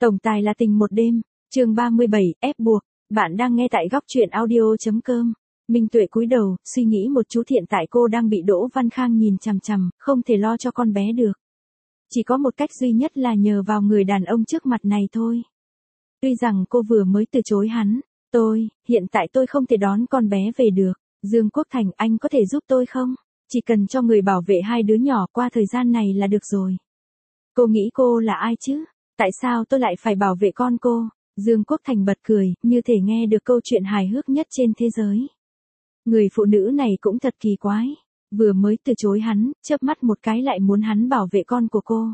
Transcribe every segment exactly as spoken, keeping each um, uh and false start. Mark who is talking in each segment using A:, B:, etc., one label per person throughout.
A: Tổng tài là tình một đêm, chương ba mươi bảy, ép buộc. Bạn đang nghe tại góc truyện audio.com. Minh Tuệ cúi đầu, suy nghĩ một chút, hiện tại cô đang bị Đỗ Văn Khang nhìn chằm chằm, không thể lo cho con bé được. Chỉ có một cách duy nhất là nhờ vào người đàn ông trước mặt này thôi. Tuy rằng cô vừa mới từ chối hắn, tôi, hiện tại tôi không thể đón con bé về được. Dương Quốc Thành, anh có thể giúp tôi không? Chỉ cần cho người bảo vệ hai đứa nhỏ qua thời gian này là được rồi. Cô nghĩ cô là ai chứ? Tại sao tôi lại phải bảo vệ con cô? Dương Quốc Thành bật cười, như thể nghe được câu chuyện hài hước nhất trên thế giới. Người phụ nữ này cũng thật kỳ quái. Vừa mới từ chối hắn, chớp mắt một cái lại muốn hắn bảo vệ con của cô.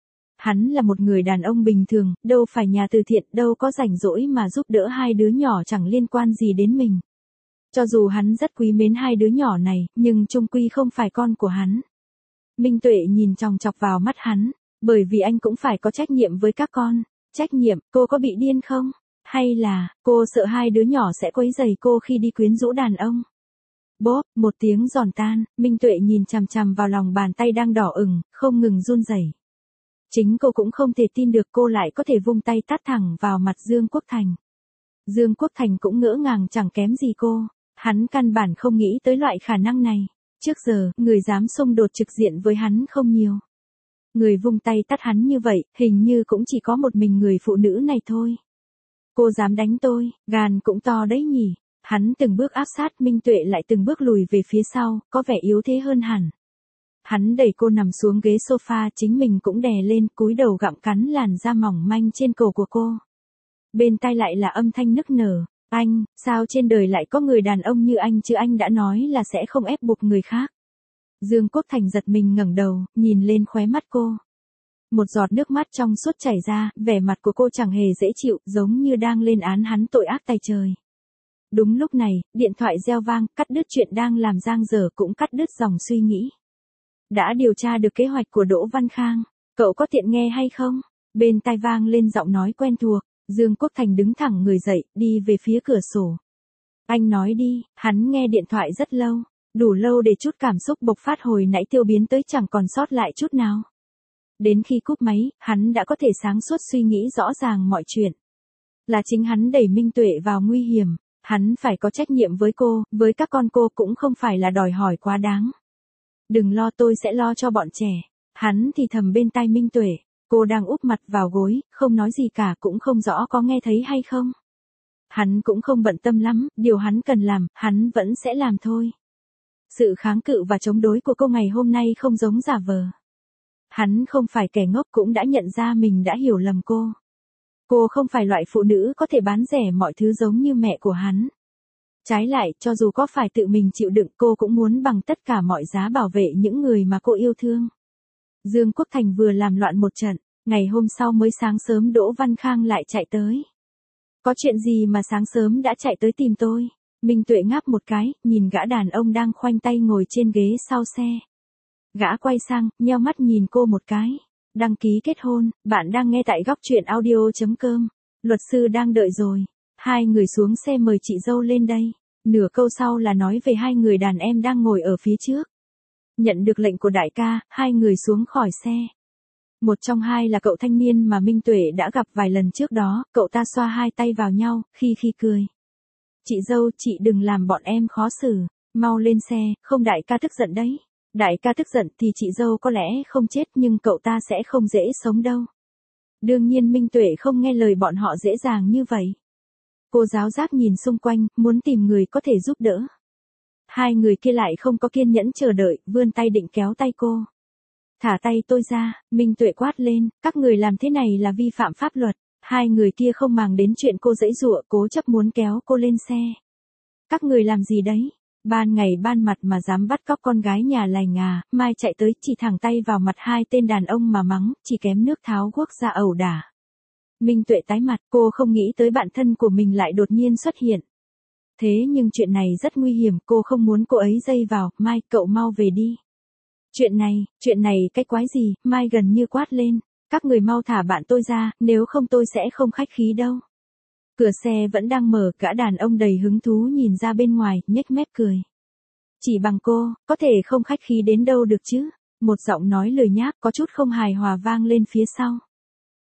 A: Hắn là một người đàn ông bình thường, đâu phải nhà từ thiện, đâu có rảnh rỗi mà giúp đỡ hai đứa nhỏ chẳng liên quan gì đến mình. Cho dù hắn rất quý mến hai đứa nhỏ này, nhưng chung quy không phải con của hắn. Minh Tuệ nhìn chòng chọc vào mắt hắn, bởi vì anh cũng phải có trách nhiệm với các con. Trách nhiệm, cô có bị điên không? Hay là, cô sợ hai đứa nhỏ sẽ quấy rầy cô khi đi quyến rũ đàn ông? Bốp, một tiếng giòn tan, Minh Tuệ nhìn chằm chằm vào lòng bàn tay đang đỏ ửng, không ngừng run rẩy. Chính cô cũng không thể tin được cô lại có thể vung tay tát thẳng vào mặt Dương Quốc Thành. Dương Quốc Thành cũng ngỡ ngàng chẳng kém gì cô, hắn căn bản không nghĩ tới loại khả năng này. Trước giờ, người dám xung đột trực diện với hắn không nhiều. Người vung tay tát hắn như vậy, hình như cũng chỉ có một mình người phụ nữ này thôi. Cô dám đánh tôi, gan cũng to đấy nhỉ. Hắn từng bước áp sát, Minh Tuệ lại từng bước lùi về phía sau, có vẻ yếu thế hơn hẳn. Hắn đẩy cô nằm xuống ghế sofa, chính mình cũng đè lên, cúi đầu gặm cắn làn da mỏng manh trên cổ của cô. Bên tai lại là âm thanh nức nở. Anh, sao trên đời lại có người đàn ông như anh chứ, anh đã nói là sẽ không ép buộc người khác. Dương Quốc Thành giật mình ngẩng đầu, nhìn lên khóe mắt cô. Một giọt nước mắt trong suốt chảy ra, vẻ mặt của cô chẳng hề dễ chịu, giống như đang lên án hắn tội ác tày trời. Đúng lúc này, điện thoại reo vang, cắt đứt chuyện đang làm dang dở, cũng cắt đứt dòng suy nghĩ. Đã điều tra được kế hoạch của Đỗ Văn Khang, cậu có tiện nghe hay không? Bên tai vang lên giọng nói quen thuộc. Dương Quốc Thành đứng thẳng người dậy, đi về phía cửa sổ. Anh nói đi. Hắn nghe điện thoại rất lâu, đủ lâu để chút cảm xúc bộc phát hồi nãy tiêu biến tới chẳng còn sót lại chút nào. Đến khi cúp máy, hắn đã có thể sáng suốt suy nghĩ rõ ràng mọi chuyện. Là chính hắn đẩy Minh Tuệ vào nguy hiểm, hắn phải có trách nhiệm với cô, với các con cô, cũng không phải là đòi hỏi quá đáng. Đừng lo, tôi sẽ lo cho bọn trẻ. Hắn thì thầm bên tai Minh Tuệ. Cô đang úp mặt vào gối, không nói gì cả, cũng không rõ có nghe thấy hay không. Hắn cũng không bận tâm lắm, điều hắn cần làm, hắn vẫn sẽ làm thôi. Sự kháng cự và chống đối của cô ngày hôm nay không giống giả vờ. Hắn không phải kẻ ngốc, cũng đã nhận ra mình đã hiểu lầm cô. Cô không phải loại phụ nữ có thể bán rẻ mọi thứ giống như mẹ của hắn. Trái lại, cho dù có phải tự mình chịu đựng, cô cũng muốn bằng tất cả mọi giá bảo vệ những người mà cô yêu thương. Dương Quốc Thành vừa làm loạn một trận, ngày hôm sau mới sáng sớm Đỗ Văn Khang lại chạy tới. Có chuyện gì mà sáng sớm đã chạy tới tìm tôi? Minh Tuệ ngáp một cái, nhìn gã đàn ông đang khoanh tay ngồi trên ghế sau xe. Gã quay sang, nheo mắt nhìn cô một cái. Đăng ký kết hôn, bạn đang nghe tại góc truyện audio.com. Luật sư đang đợi rồi. Hai người xuống xe mời chị dâu lên đây. Nửa câu sau là nói về hai người đàn em đang ngồi ở phía trước. Nhận được lệnh của đại ca, hai người xuống khỏi xe. Một trong hai là cậu thanh niên mà Minh Tuệ đã gặp vài lần trước đó, cậu ta xoa hai tay vào nhau, khi khi cười. Chị dâu, chị đừng làm bọn em khó xử, mau lên xe, không đại ca tức giận đấy. Đại ca tức giận thì chị dâu có lẽ không chết, nhưng cậu ta sẽ không dễ sống đâu. Đương nhiên Minh Tuệ không nghe lời bọn họ dễ dàng như vậy. Cô giáo giác nhìn xung quanh, muốn tìm người có thể giúp đỡ. Hai người kia lại không có kiên nhẫn chờ đợi, vươn tay định kéo tay cô. Thả tay tôi ra, Minh Tuệ quát lên, các người làm thế này là vi phạm pháp luật. Hai người kia không màng đến chuyện cô giãy giụa, cố chấp muốn kéo cô lên xe. Các người làm gì đấy? Ban ngày ban mặt mà dám bắt cóc con gái nhà lành à? Mai chạy tới chỉ thẳng tay vào mặt hai tên đàn ông mà mắng, chỉ kém nước tháo guốc ra ẩu đả. Minh Tuệ tái mặt, cô không nghĩ tới bạn thân của mình lại đột nhiên xuất hiện. Thế nhưng chuyện này rất nguy hiểm, cô không muốn cô ấy dây vào. Mai, cậu mau về đi. Chuyện này, chuyện này cái quái gì? Mai gần như quát lên. Các người mau thả bạn tôi ra, nếu không tôi sẽ không khách khí đâu. Cửa xe vẫn đang mở, cả đàn ông đầy hứng thú nhìn ra bên ngoài, nhếch mép cười. Chỉ bằng cô, có thể không khách khí đến đâu được chứ? Một giọng nói lười nhác có chút không hài hòa vang lên phía sau.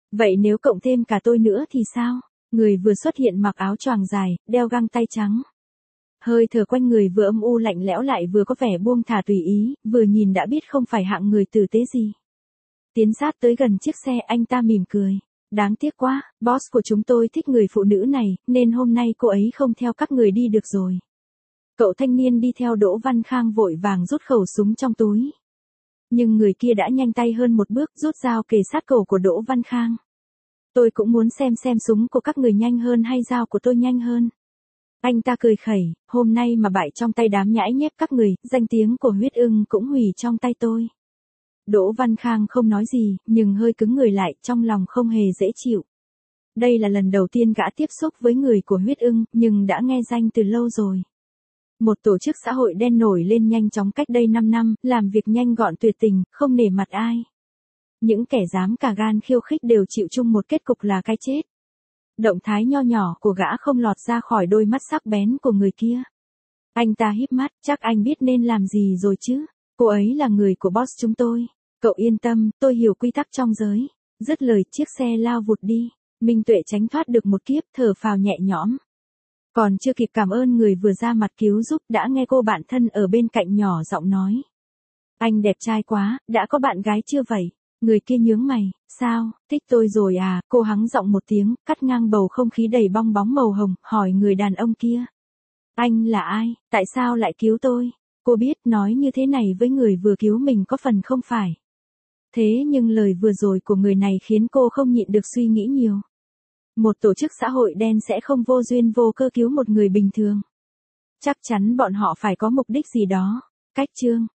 A: Vậy nếu cộng thêm cả tôi nữa thì sao? Người vừa xuất hiện mặc áo choàng dài, đeo găng tay trắng. Hơi thở quanh người vừa âm u lạnh lẽo lại vừa có vẻ buông thả tùy ý, vừa nhìn đã biết không phải hạng người tử tế gì. Tiến sát tới gần chiếc xe, anh ta mỉm cười. Đáng tiếc quá, boss của chúng tôi thích người phụ nữ này, nên hôm nay cô ấy không theo các người đi được rồi. Cậu thanh niên đi theo Đỗ Văn Khang vội vàng rút khẩu súng trong túi. Nhưng người kia đã nhanh tay hơn một bước, rút dao kề sát cổ của Đỗ Văn Khang. Tôi cũng muốn xem xem súng của các người nhanh hơn hay dao của tôi nhanh hơn. Anh ta cười khẩy, hôm nay mà bại trong tay đám nhãi nhép các người, danh tiếng của Huyết Ưng cũng hủy trong tay tôi. Đỗ Văn Khang không nói gì, nhưng hơi cứng người lại, trong lòng không hề dễ chịu. Đây là lần đầu tiên gã tiếp xúc với người của Huyết Ưng, nhưng đã nghe danh từ lâu rồi. Một tổ chức xã hội đen nổi lên nhanh chóng cách đây năm năm, làm việc nhanh gọn tuyệt tình, không nể mặt ai. Những kẻ dám cả gan khiêu khích đều chịu chung một kết cục là cái chết. Động thái nho nhỏ của gã không lọt ra khỏi đôi mắt sắc bén của người kia. Anh ta híp mắt, chắc anh biết nên làm gì rồi chứ. Cô ấy là người của boss chúng tôi. Cậu yên tâm, tôi hiểu quy tắc trong giới. Dứt lời chiếc xe lao vụt đi. Minh Tuệ tránh thoát được một kiếp, thở phào nhẹ nhõm. Còn chưa kịp cảm ơn người vừa ra mặt cứu giúp đã nghe cô bạn thân ở bên cạnh nhỏ giọng nói. Anh đẹp trai quá, đã có bạn gái chưa vậy? Người kia nhướng mày, sao, thích tôi rồi à? Cô hắng giọng một tiếng, cắt ngang bầu không khí đầy bong bóng màu hồng, hỏi người đàn ông kia. Anh là ai, tại sao lại cứu tôi? Cô biết nói như thế này với người vừa cứu mình có phần không phải. Thế nhưng lời vừa rồi của người này khiến cô không nhịn được suy nghĩ nhiều. Một tổ chức xã hội đen sẽ không vô duyên vô cơ cứu một người bình thường. Chắc chắn bọn họ phải có mục đích gì đó. Cách chương